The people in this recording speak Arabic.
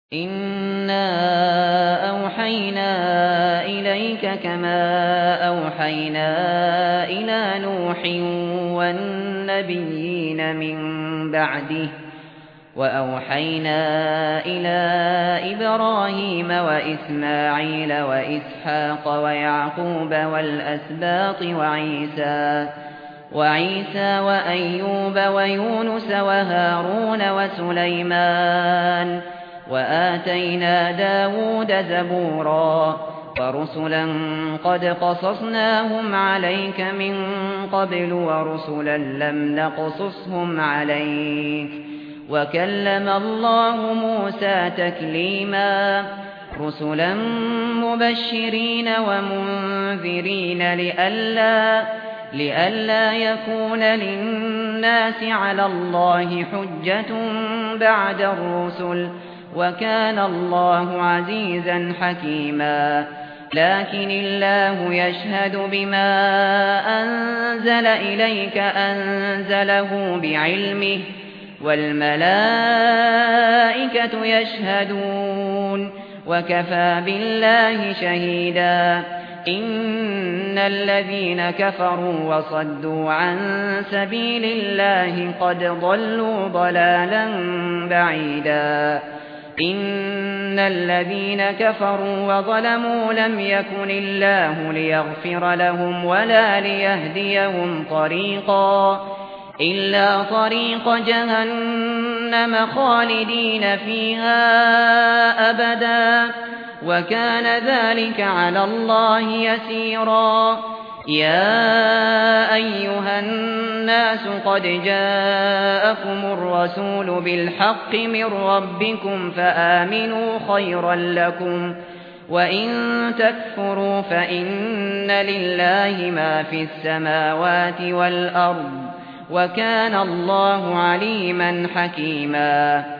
إِنَّا أَوْحَيْنَا إِلَيْكَ كَمَا أَوْحَيْنَا إِلَى نُوحٍ وَالنَّبِيِّينَ مِن بَعْدِهِ وَأَوْحَيْنَا إِلَى إِبْرَاهِيمَ وَإِسْمَاعِيلَ وَإِسْحَاقَ وَيَعْقُوبَ وَالْأَسْبَاطِ وَعِيسَى وَأَيُّوبَ وَيُونُسَ وَهَارُونَ وَسُلَيْمَانَ وَآتَيْنَا دَاوُودَ زَبُورًا وَرُسُلًا قَدْ قَصَصْنَاهُمْ عَلَيْكَ مِن قَبْلُ وَرُسُلًا لَّمْ نَقْصُصْهُمْ عَلَيْكَ وَكَلَّمَ اللَّهُ مُوسَى تَكْلِيمًا رُسُلًا مُبَشِّرِينَ وَمُنذِرِينَ لِئَلَّا يَكُونَ لِلنَّاسِ عَلَى اللَّهِ حُجَّةٌ بَعْدَ الرُّسُلِ وَكَانَ اللَّهُ عَزِيزًا حَكِيمًا لكن الله يشهد بما أنزل إليك أنزله بعلمه والملائكة يشهدون وكفى بالله شهيدا إن الذين كفروا وصدوا عن سبيل الله قد ضلوا ضلالا بعيدا إن الذين كفروا وظلموا لم يكن الله ليغفر لهم ولا ليهديهم طريقا إلا طريق جهنم خالدين فيها أبدا وكان ذلك على الله يسيرا يا أيها الناس قد جاءكم الرسول بالحق من ربكم فآمنوا خيرا لكم وإن تكفروا فإن لله ما في السماوات والأرض وكان الله عليما حكيما